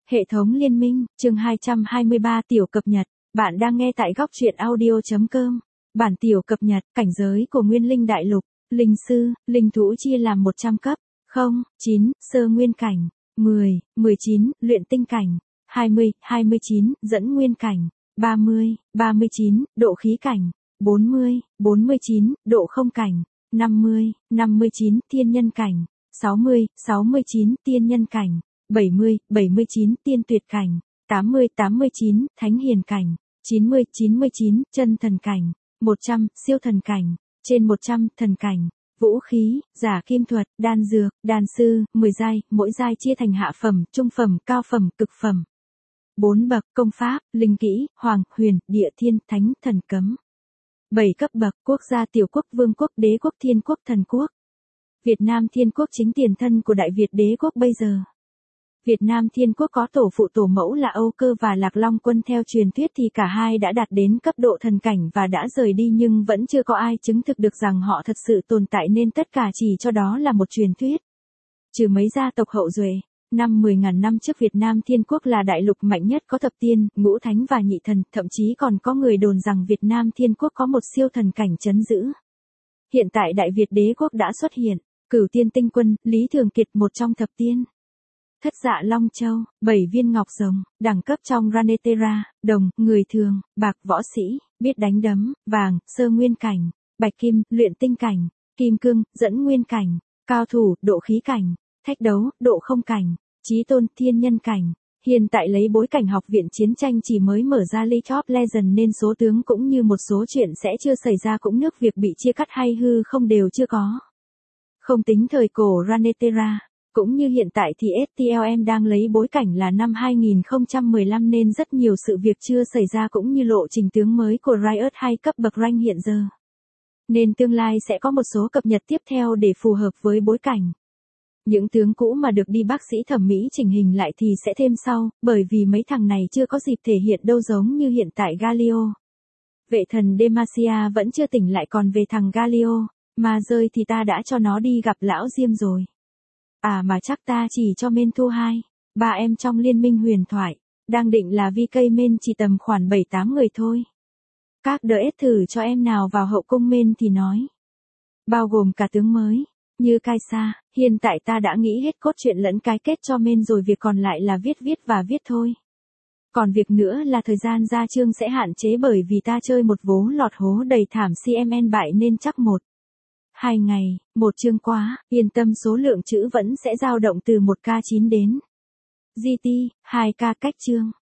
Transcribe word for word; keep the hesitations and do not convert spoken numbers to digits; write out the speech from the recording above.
Hệ thống liên minh, chương hai trăm hai mươi ba tiểu cập nhật. Bạn đang nghe tại góc truyện audio chấm com. Bản tiểu cập nhật, cảnh giới của Nguyên Linh Đại Lục. Linh sư, linh thú chia làm một trăm cấp. không, chín, sơ nguyên cảnh. mười, mười chín, luyện tinh cảnh. hai mươi, hai mươi chín, dẫn nguyên cảnh. ba mươi, ba mươi chín, độ khí cảnh. bốn mươi, bốn mươi chín, độ không cảnh. năm mươi, năm mươi chín, thiên nhân cảnh. sáu mươi, sáu mươi chín, tiên nhân cảnh. bảy mươi, bảy mươi chín, tiên tuyệt cảnh. tám mươi, tám mươi chín, thánh hiền cảnh. chín mươi, chín mươi chín, chân thần cảnh. một trăm, siêu thần cảnh. Trên một trăm, thần cảnh. Vũ khí, giả kim thuật, đan dược, đan sư, mười giai, mỗi giai chia thành hạ phẩm, trung phẩm, cao phẩm, cực phẩm. bốn bậc, công pháp, linh kỹ, hoàng, huyền, địa thiên, thánh, thần cấm. bảy cấp bậc, quốc gia tiểu quốc, vương quốc, đế quốc, thiên quốc, thần quốc. Việt Nam Thiên Quốc chính tiền thân của Đại Việt đế quốc bây giờ. Việt Nam Thiên Quốc có tổ phụ tổ mẫu là Âu Cơ và Lạc Long Quân, theo truyền thuyết thì cả hai đã đạt đến cấp độ thần cảnh và đã rời đi, nhưng vẫn chưa có ai chứng thực được rằng họ thật sự tồn tại, nên tất cả chỉ cho đó là một truyền thuyết. Trừ mấy gia tộc hậu duệ, năm mười ngàn năm trước Việt Nam Thiên Quốc là đại lục mạnh nhất, có thập tiên, ngũ thánh và nhị thần, thậm chí còn có người đồn rằng Việt Nam Thiên Quốc có một siêu thần cảnh trấn giữ. Hiện tại Đại Việt đế quốc đã xuất hiện. Cửu Tiên Tinh Quân, Lý Thường Kiệt, một trong thập tiên. Thất Dạ Long Châu, bảy viên ngọc rồng, đẳng cấp trong Ranetera, đồng, người thường, bạc, võ sĩ, biết đánh đấm, vàng, sơ nguyên cảnh, bạch kim, luyện tinh cảnh, kim cương, dẫn nguyên cảnh, cao thủ, độ khí cảnh, thách đấu, độ không cảnh, chí tôn, thiên nhân cảnh. Hiện tại lấy bối cảnh học viện chiến tranh chỉ mới mở ra League of Legends nên số tướng cũng như một số chuyện sẽ chưa xảy ra, cũng nước việc bị chia cắt hay hư không đều chưa có. Không tính thời cổ Ranetera, cũng như hiện tại thì ét tê lờ em đang lấy bối cảnh là năm hai nghìn không trăm mười lăm nên rất nhiều sự việc chưa xảy ra, cũng như lộ trình tướng mới của Riot hay cấp bậc rank hiện giờ. Nên tương lai sẽ có một số cập nhật tiếp theo để phù hợp với bối cảnh. Những tướng cũ mà được đi bác sĩ thẩm mỹ chỉnh hình lại thì sẽ thêm sau, bởi vì mấy thằng này chưa có dịp thể hiện đâu, giống như hiện tại Galio. Vệ thần Demacia vẫn chưa tỉnh lại, còn về thằng Galio mà rơi thì ta đã cho nó đi gặp lão Diêm rồi. À mà chắc ta chỉ cho main thu hai, ba em trong liên minh huyền thoại, đang định là vê ca main chỉ tầm khoảng bảy tám người thôi. Các đỡ ép thử cho em nào vào hậu cung main thì nói. Bao gồm cả tướng mới, như Kaisa, hiện tại ta đã nghĩ hết cốt truyện lẫn cái kết cho main rồi, việc còn lại là viết viết và viết thôi. Còn việc nữa là thời gian ra chương sẽ hạn chế, bởi vì ta chơi một vố lọt hố đầy thảm, xê em en bại nên chắc một hai ngày, một chương quá, yên tâm, số lượng chữ vẫn sẽ dao động từ một k chín đến giê tê, hai k cách chương.